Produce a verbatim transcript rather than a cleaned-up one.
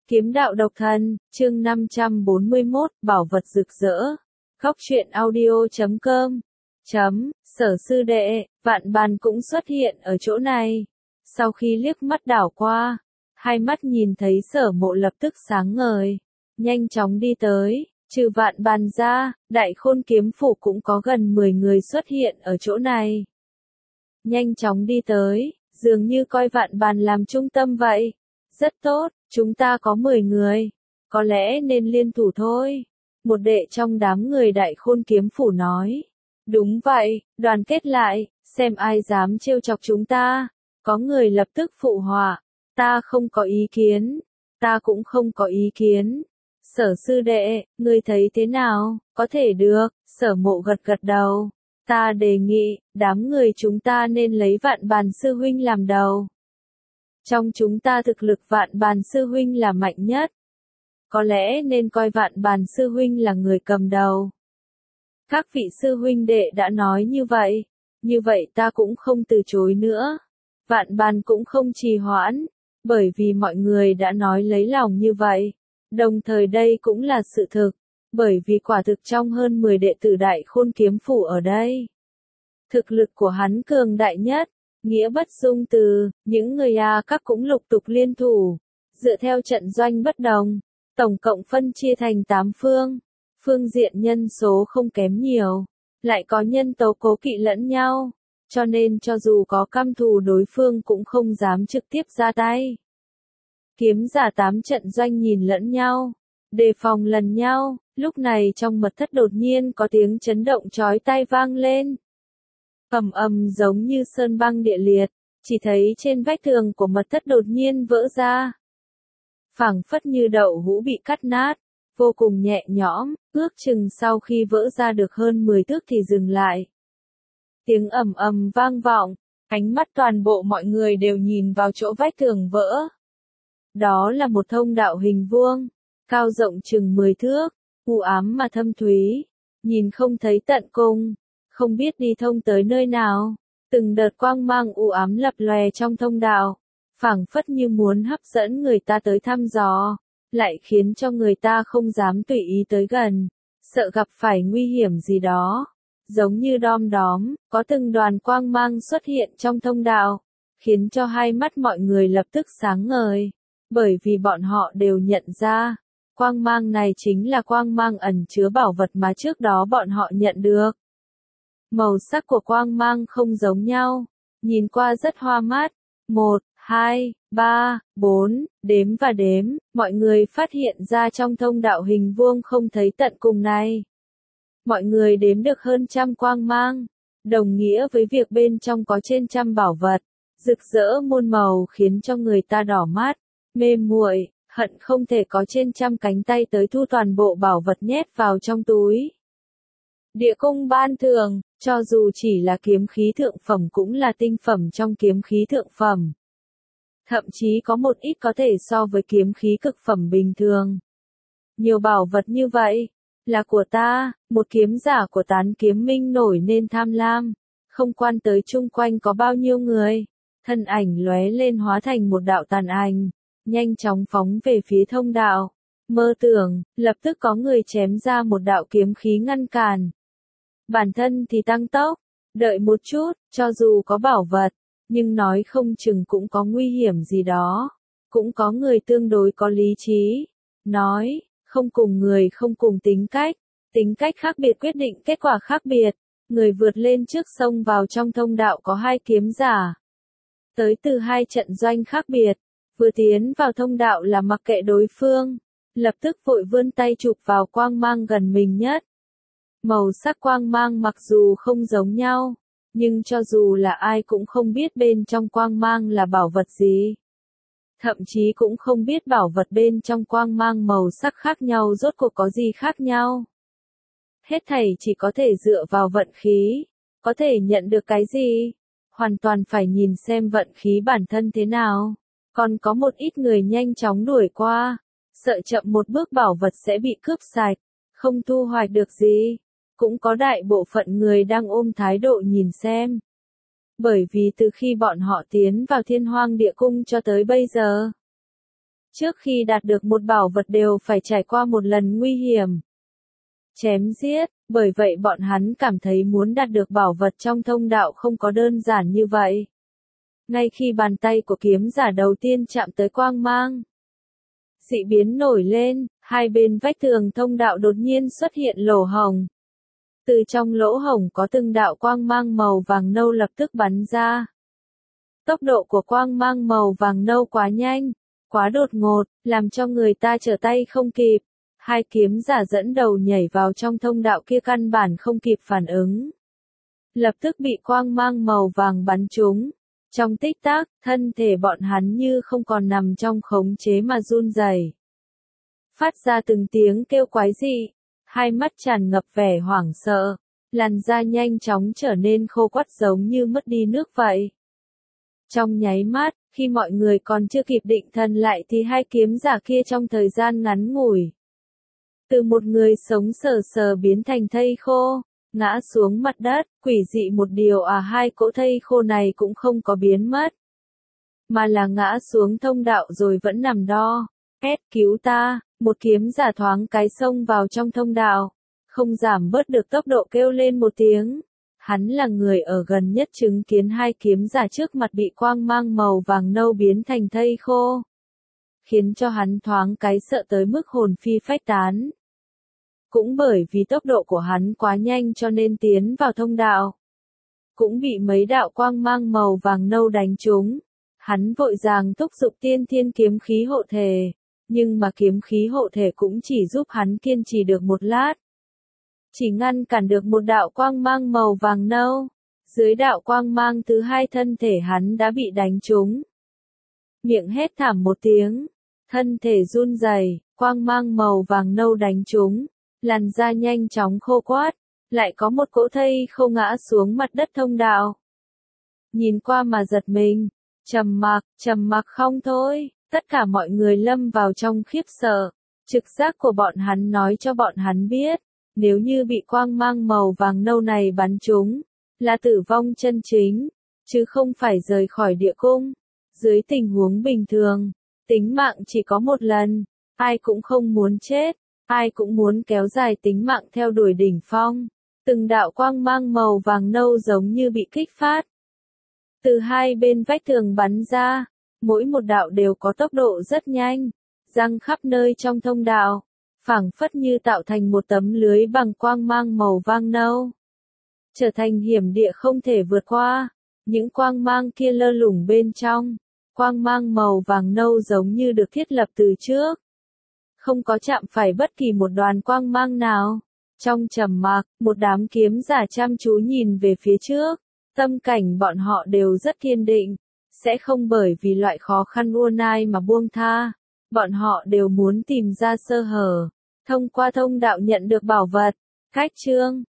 Kiếm đạo độc thần, chương năm trăm bốn mươi mốt, bảo vật rực rỡ. Góc truyện audio chấm com. Chấm, Sở sư đệ, Vạn Bàn cũng xuất hiện ở chỗ này. Sau khi liếc mắt đảo qua, hai mắt nhìn thấy Sở Mộ lập tức sáng ngời, nhanh chóng đi tới, trừ Vạn Bàn ra, Đại Khôn kiếm phủ cũng có gần mười người xuất hiện ở chỗ này. Nhanh chóng đi tới, dường như coi Vạn Bàn làm trung tâm vậy. Rất tốt, chúng ta có mười người, có lẽ nên liên thủ thôi. Một đệ trong đám người Đại Khôn kiếm phủ nói. Đúng vậy, đoàn kết lại, xem ai dám trêu chọc chúng ta. Có người lập tức phụ họa, ta không có ý kiến, ta cũng không có ý kiến. Sở sư đệ, ngươi thấy thế nào, có thể được, Sở Mộ gật gật đầu. Ta đề nghị, đám người chúng ta nên lấy Vạn Bàn sư huynh làm đầu. Trong chúng ta thực lực Vạn Bàn sư huynh là mạnh nhất. Có lẽ nên coi Vạn Bàn sư huynh là người cầm đầu. Các vị sư huynh đệ đã nói như vậy, như vậy ta cũng không từ chối nữa. Vạn Bàn cũng không trì hoãn, bởi vì mọi người đã nói lấy lòng như vậy. Đồng thời đây cũng là sự thực, bởi vì quả thực trong hơn mười đệ tử Đại Khôn kiếm phủ ở đây, thực lực của hắn cường đại nhất. Nghĩa bất dung từ, những người A các cũng lục tục liên thủ, dựa theo trận doanh bất đồng, tổng cộng phân chia thành tám phương, phương diện nhân số không kém nhiều, lại có nhân tố cố kỵ lẫn nhau, cho nên cho dù có căm thù đối phương cũng không dám trực tiếp ra tay. Kiếm giả tám trận doanh nhìn lẫn nhau, đề phòng lần nhau, lúc này trong mật thất đột nhiên có tiếng chấn động chói tai vang lên. Ầm ầm giống như sơn băng địa liệt, chỉ thấy trên vách tường của mật thất đột nhiên vỡ ra. Phảng phất như đậu hũ bị cắt nát, vô cùng nhẹ nhõm, ước chừng sau khi vỡ ra được hơn mười thước thì dừng lại. Tiếng ầm ầm vang vọng, ánh mắt toàn bộ mọi người đều nhìn vào chỗ vách tường vỡ. Đó là một thông đạo hình vuông, cao rộng chừng mười thước, u ám mà thâm thúy, nhìn không thấy tận cùng. Không biết đi thông tới nơi nào, từng đợt quang mang u ám lập lòe trong thông đạo, phảng phất như muốn hấp dẫn người ta tới thăm dò, lại khiến cho người ta không dám tùy ý tới gần, sợ gặp phải nguy hiểm gì đó. Giống như đom đóm, có từng đoàn quang mang xuất hiện trong thông đạo, khiến cho hai mắt mọi người lập tức sáng ngời, bởi vì bọn họ đều nhận ra, quang mang này chính là quang mang ẩn chứa bảo vật mà trước đó bọn họ nhận được. Màu sắc của quang mang không giống nhau, nhìn qua rất hoa mắt. Một, hai, ba, bốn, đếm và đếm, mọi người phát hiện ra trong thông đạo hình vuông không thấy tận cùng này. Mọi người đếm được hơn trăm quang mang, đồng nghĩa với việc bên trong có trên trăm bảo vật, rực rỡ muôn màu khiến cho người ta đỏ mắt, mê muội, hận không thể có trên trăm cánh tay tới thu toàn bộ bảo vật nhét vào trong túi. Địa cung ban thường, cho dù chỉ là kiếm khí thượng phẩm cũng là tinh phẩm trong kiếm khí thượng phẩm. Thậm chí có một ít có thể so với kiếm khí cực phẩm bình thường. Nhiều bảo vật như vậy, là của ta, một kiếm giả của Tán Kiếm Minh nổi nên tham lam, không quan tới chung quanh có bao nhiêu người, thân ảnh lóe lên hóa thành một đạo tàn ảnh, nhanh chóng phóng về phía thông đạo. Mơ tưởng, lập tức có người chém ra một đạo kiếm khí ngăn cản. Bản thân thì tăng tốc, đợi một chút, cho dù có bảo vật, nhưng nói không chừng cũng có nguy hiểm gì đó. Cũng có người tương đối có lý trí, nói, không cùng người không cùng tính cách, tính cách khác biệt quyết định kết quả khác biệt. Người vượt lên trước sông vào trong thông đạo có hai kiếm giả, tới từ hai trận doanh khác biệt, vừa tiến vào thông đạo là mặc kệ đối phương, lập tức vội vươn tay chụp vào quang mang gần mình nhất. Màu sắc quang mang mặc dù không giống nhau, nhưng cho dù là ai cũng không biết bên trong quang mang là bảo vật gì. Thậm chí cũng không biết bảo vật bên trong quang mang màu sắc khác nhau rốt cuộc có gì khác nhau. Hết thảy chỉ có thể dựa vào vận khí, có thể nhận được cái gì, hoàn toàn phải nhìn xem vận khí bản thân thế nào. Còn có một ít người nhanh chóng đuổi qua, sợ chậm một bước bảo vật sẽ bị cướp sạch, không thu hoạch được gì. Cũng có đại bộ phận người đang ôm thái độ nhìn xem. Bởi vì từ khi bọn họ tiến vào Thiên Hoang Địa Cung cho tới bây giờ, Trước khi đạt được một bảo vật đều phải trải qua một lần nguy hiểm. Chém giết, bởi vậy bọn hắn cảm thấy muốn đạt được bảo vật trong thông đạo không có đơn giản như vậy. Ngay khi bàn tay của kiếm giả đầu tiên chạm tới quang mang, dị biến nổi lên, hai bên vách tường thông đạo đột nhiên xuất hiện lỗ hổng. Từ trong lỗ hổng có từng đạo quang mang màu vàng nâu lập tức bắn ra. Tốc độ của quang mang màu vàng nâu quá nhanh, quá đột ngột, làm cho người ta trở tay không kịp. Hai kiếm giả dẫn đầu nhảy vào trong thông đạo kia căn bản không kịp phản ứng. Lập tức bị quang mang màu vàng bắn trúng. Trong tích tắc, thân thể bọn hắn như không còn nằm trong khống chế mà run rẩy, phát ra từng tiếng kêu quái dị, hai mắt tràn ngập vẻ hoảng sợ, làn da nhanh chóng trở nên khô quắt giống như mất đi nước vậy. Trong nháy mắt, khi mọi người còn chưa kịp định thần lại thì hai kiếm giả kia trong thời gian ngắn ngủi, từ một người sống sờ sờ biến thành thây khô, ngã xuống mặt đất. Quỷ dị một điều à, hai cỗ thây khô này cũng không có biến mất, mà là ngã xuống thông đạo rồi vẫn nằm đo. Két, cứu ta, một kiếm giả thoáng cái xông vào trong thông đạo, không giảm bớt được tốc độ kêu lên một tiếng. Hắn là người ở gần nhất chứng kiến hai kiếm giả trước mặt bị quang mang màu vàng nâu biến thành thây khô, khiến cho hắn thoáng cái sợ tới mức hồn phi phách tán. Cũng bởi vì tốc độ của hắn quá nhanh cho nên tiến vào thông đạo, cũng bị mấy đạo quang mang màu vàng nâu đánh trúng. Hắn vội vàng thúc giục tiên thiên kiếm khí hộ thể, nhưng mà kiếm khí hộ thể cũng chỉ giúp hắn kiên trì được một lát, chỉ ngăn cản được một đạo quang mang màu vàng nâu. Dưới đạo quang mang thứ hai thân thể hắn đã bị đánh trúng, miệng hét thảm một tiếng, thân thể run rẩy, quang mang màu vàng nâu đánh trúng, làn da nhanh chóng khô quắt, lại có một cỗ thây khô ngã xuống mặt đất thông đạo. Nhìn qua mà giật mình, trầm mặc, trầm mặc không thôi, tất cả mọi người lâm vào trong khiếp sợ. Trực giác của bọn hắn nói cho bọn hắn biết, nếu như bị quang mang màu vàng nâu này bắn trúng, là tử vong chân chính, chứ không phải rời khỏi địa cung. Dưới tình huống bình thường, tính mạng chỉ có một lần, ai cũng không muốn chết, ai cũng muốn kéo dài tính mạng theo đuổi đỉnh phong. Từng đạo quang mang màu vàng nâu giống như bị kích phát, từ hai bên vách tường bắn ra, mỗi một đạo đều có tốc độ rất nhanh, giăng khắp nơi trong thông đạo, phảng phất như tạo thành một tấm lưới bằng quang mang màu vàng nâu, trở thành hiểm địa không thể vượt qua. Những quang mang kia lơ lửng bên trong, quang mang màu vàng nâu giống như được thiết lập từ trước, không có chạm phải bất kỳ một đoàn quang mang nào. Trong trầm mặc, một đám kiếm giả chăm chú nhìn về phía trước, tâm cảnh bọn họ đều rất kiên định, sẽ không bởi vì loại khó khăn uôn ai mà buông tha. Bọn họ đều muốn tìm ra sơ hở, thông qua thông đạo nhận được bảo vật. Cách chương